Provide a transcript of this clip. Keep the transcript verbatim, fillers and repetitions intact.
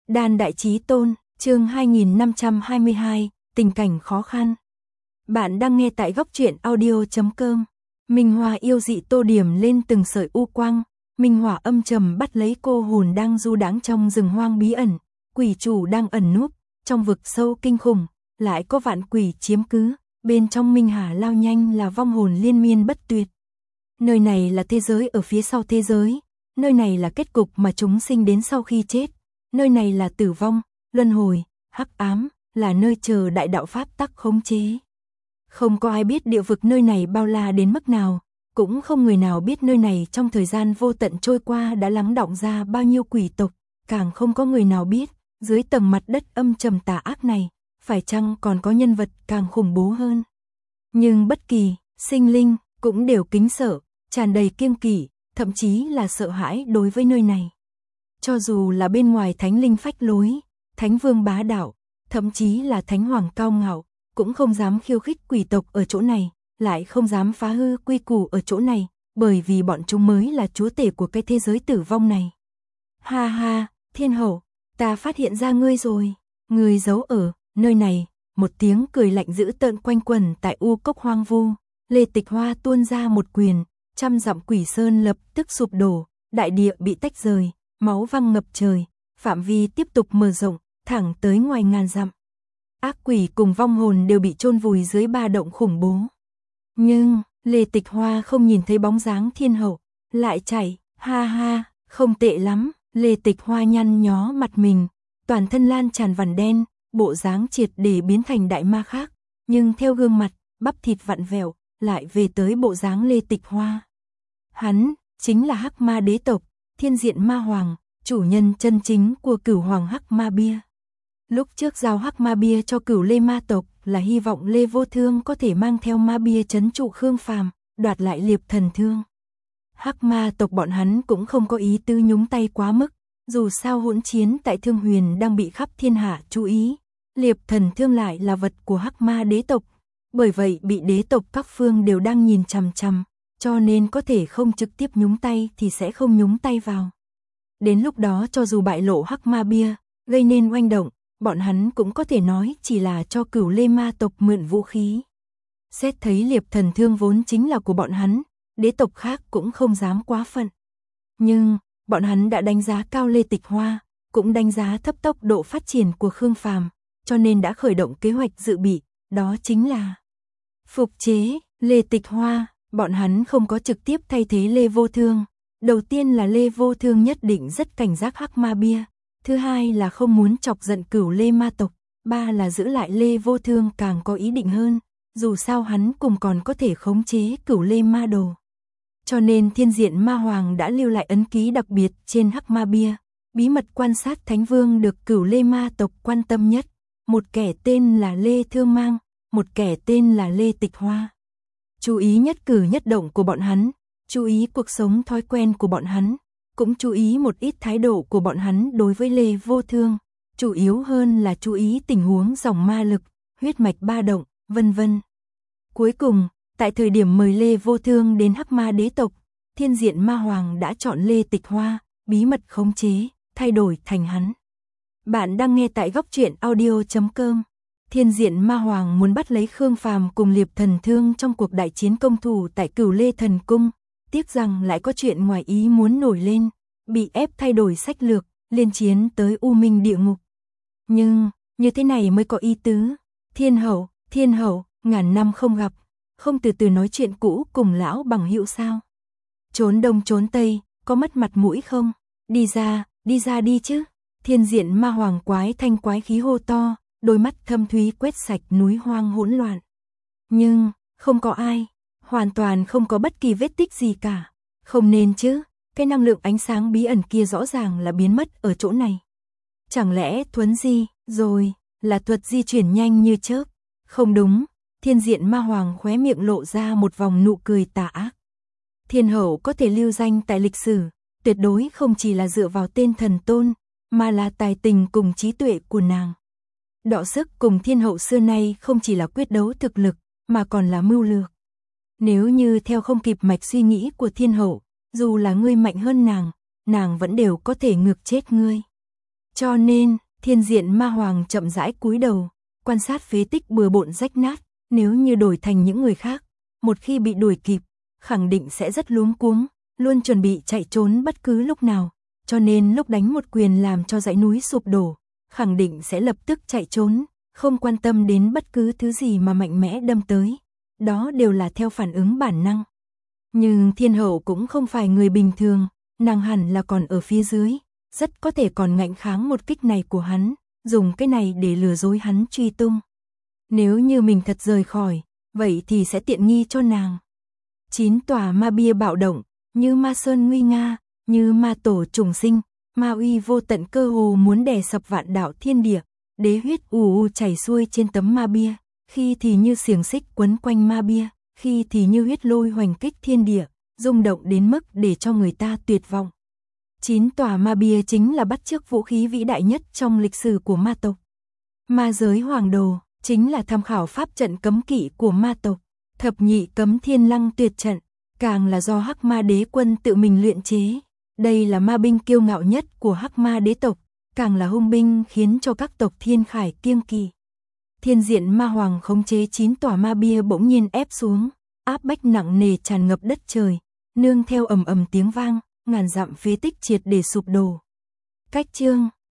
Đan Đại Chí Tôn, chương hai nghìn năm trăm hai mươi hai, tình cảnh khó khăn. Bạn đang nghe tại góc truyện audio chấm com. Minh Hòa yêu dị tô điểm lên từng sợi u quang, Minh Hòa âm trầm bắt lấy cô hồn đang du đãng trong rừng hoang bí ẩn, quỷ chủ đang ẩn núp trong vực sâu kinh khủng, lại có vạn quỷ chiếm cứ, bên trong Minh Hà lao nhanh là vong hồn liên miên bất tuyệt. Nơi này là thế giới ở phía sau thế giới, nơi này là kết cục mà chúng sinh đến sau khi chết, nơi này là tử vong, luân hồi, hắc ám, là nơi chờ đại đạo pháp tắc khống chế. Không có ai biết địa vực nơi này bao la đến mức nào, cũng không người nào biết nơi này trong thời gian vô tận trôi qua đã lắng đọng ra bao nhiêu quỷ tộc, càng không có người nào biết, dưới tầng mặt đất âm trầm tà ác này, phải chăng còn có nhân vật càng khủng bố hơn. Nhưng bất kỳ sinh linh cũng đều kính sợ, tràn đầy kiêng kỵ, thậm chí là sợ hãi đối với nơi này. Cho dù là bên ngoài thánh linh phách lối, thánh vương bá đạo, thậm chí là thánh hoàng cao ngạo, cũng không dám khiêu khích quỷ tộc ở chỗ này, lại không dám phá hư quy củ ở chỗ này, bởi vì bọn chúng mới là chúa tể của cái thế giới tử vong này. Ha ha, thiên hậu, ta phát hiện ra ngươi rồi, ngươi giấu ở nơi này. Một tiếng cười lạnh dữ tợn quanh quẩn tại u cốc hoang vu, Lê Tịch Hoa tuôn ra một quyền, trăm dặm quỷ sơn lập tức sụp đổ, đại địa bị tách rời, máu văng ngập trời, phạm vi tiếp tục mở rộng, thẳng tới ngoài ngàn dặm. Ác quỷ cùng vong hồn đều bị chôn vùi dưới ba động khủng bố. Nhưng, Lê Tịch Hoa không nhìn thấy bóng dáng thiên hậu, lại chạy, ha ha, không tệ lắm, Lê Tịch Hoa nhăn nhó mặt mình, toàn thân lan tràn vằn đen, bộ dáng triệt để biến thành đại ma khác, nhưng theo gương mặt, bắp thịt vặn vẹo, lại về tới bộ dáng Lê Tịch Hoa. Hắn, chính là Hắc Ma đế tộc, Thiên Diện Ma Hoàng, chủ nhân chân chính của Cửu Hoàng Hắc Ma Bia. Lúc trước giao Hắc Ma Bia cho Cửu Lê Ma tộc là hy vọng Lê Vô Thương có thể mang theo Ma Bia trấn trụ Khương Phàm, đoạt lại Liệp Thần Thương. Hắc Ma tộc bọn hắn cũng không có ý tư nhúng tay quá mức, dù sao hỗn chiến tại Thương Huyền đang bị khắp thiên hạ chú ý, Liệp Thần Thương lại là vật của Hắc Ma đế tộc, bởi vậy bị đế tộc các phương đều đang nhìn chằm chằm, cho nên có thể không trực tiếp nhúng tay thì sẽ không nhúng tay vào. Đến lúc đó cho dù bại lộ Hắc Ma Bia, gây nên oanh động, bọn hắn cũng có thể nói chỉ là cho Cửu Lê Ma tộc mượn vũ khí. Xét thấy Liệp Thần Thương vốn chính là của bọn hắn, đế tộc khác cũng không dám quá phận. Nhưng, bọn hắn đã đánh giá cao Lê Tịch Hoa, cũng đánh giá thấp tốc độ phát triển của Khương Phàm, cho nên đã khởi động kế hoạch dự bị, đó chính là phục chế Lê Tịch Hoa. Bọn hắn không có trực tiếp thay thế Lê Vô Thương. Đầu tiên là Lê Vô Thương nhất định rất cảnh giác Hắc Ma Bia, thứ hai là không muốn chọc giận Cửu Lê Ma tộc, ba là giữ lại Lê Vô Thương càng có ý định hơn, dù sao hắn cùng còn có thể khống chế Cửu Lê Ma đồ. Cho nên Thiên Diện Ma Hoàng đã lưu lại ấn ký đặc biệt trên Hắc Ma Bia, bí mật quan sát Thánh Vương được Cửu Lê Ma tộc quan tâm nhất, một kẻ tên là Lê Thương Mang, một kẻ tên là Lê Tịch Hoa. Chú ý nhất cử nhất động của bọn hắn, chú ý cuộc sống thói quen của bọn hắn, cũng chú ý một ít thái độ của bọn hắn đối với Lê Vô Thương, chủ yếu hơn là chú ý tình huống dòng ma lực, huyết mạch ba động, vân vân. Cuối cùng, tại thời điểm mời Lê Vô Thương đến Hắc Ma đế tộc, Thiên Diện Ma Hoàng đã chọn Lê Tịch Hoa, bí mật khống chế, thay đổi thành hắn. Bạn đang nghe tại góc truyện audio chấm com. Thiên Diện Ma Hoàng muốn bắt lấy Khương Phàm cùng Liệp Thần Thương trong cuộc đại chiến công thủ tại Cửu Lê Thần Cung, tiếc rằng lại có chuyện ngoài ý muốn nổi lên, bị ép thay đổi sách lược, liên chiến tới U Minh địa ngục. Nhưng, như thế này mới có ý tứ. Thiên hậu, thiên hậu, ngàn năm không gặp, không từ từ nói chuyện cũ cùng lão bằng hữu sao? Trốn đông trốn tây, có mất mặt mũi không? Đi ra, đi ra đi chứ. Thiên Diện Ma Hoàng quái thanh quái khí hô to, đôi mắt thâm thúy quét sạch núi hoang hỗn loạn. Nhưng, không có ai, hoàn toàn không có bất kỳ vết tích gì cả. Không nên chứ, cái năng lượng ánh sáng bí ẩn kia rõ ràng là biến mất ở chỗ này. Chẳng lẽ thuấn di, rồi, là thuật di chuyển nhanh như chớp? Không đúng, Thiên Diện Ma Hoàng khóe miệng lộ ra một vòng nụ cười tà ác. Thiên hậu có thể lưu danh tại lịch sử, tuyệt đối không chỉ là dựa vào tên thần tôn, mà là tài tình cùng trí tuệ của nàng. Đọ sức cùng thiên hậu xưa nay không chỉ là quyết đấu thực lực, mà còn là mưu lược. Nếu như theo không kịp mạch suy nghĩ của thiên hậu, dù là ngươi mạnh hơn nàng, nàng vẫn đều có thể ngược chết ngươi. Cho nên, Thiên Diện Ma Hoàng chậm rãi cúi đầu, quan sát phế tích bừa bộn rách nát, nếu như đổi thành những người khác, một khi bị đuổi kịp, khẳng định sẽ rất luống cuống, luôn chuẩn bị chạy trốn bất cứ lúc nào, cho nên lúc đánh một quyền làm cho dãy núi sụp đổ, khẳng định sẽ lập tức chạy trốn, không quan tâm đến bất cứ thứ gì mà mạnh mẽ đâm tới, đó đều là theo phản ứng bản năng. Nhưng Thiên Hậu cũng không phải người bình thường, nàng hẳn là còn ở phía dưới, rất có thể còn ngạnh kháng một kích này của hắn, dùng cái này để lừa dối hắn truy tung. Nếu như mình thật rời khỏi, vậy thì sẽ tiện nghi cho nàng. Chín tòa ma bia bạo động, như ma sơn nguy nga, như ma tổ trùng sinh, ma uy vô tận cơ hồ muốn đè sập vạn đạo thiên địa, đế huyết ù ù chảy xuôi trên tấm ma bia, khi thì như xiềng xích quấn quanh ma bia, khi thì như huyết lôi hoành kích thiên địa, rung động đến mức để cho người ta tuyệt vọng. Chín tòa ma bia chính là bắt chước vũ khí vĩ đại nhất trong lịch sử của ma tộc. Ma giới hoàng đồ chính là tham khảo pháp trận cấm kỵ của ma tộc, thập nhị cấm thiên lăng tuyệt trận, càng là do Hắc Ma Đế quân tự mình luyện chế. Đây là ma binh kiêu ngạo nhất của Hắc Ma đế tộc, càng là hung binh khiến cho các tộc thiên khải kiêng kỵ. Thiên Diện Ma Hoàng khống chế chín tòa ma bia bỗng nhiên ép xuống, áp bách nặng nề tràn ngập đất trời, nương theo ầm ầm tiếng vang, ngàn dặm phế tích triệt để sụp đổ. Cách chương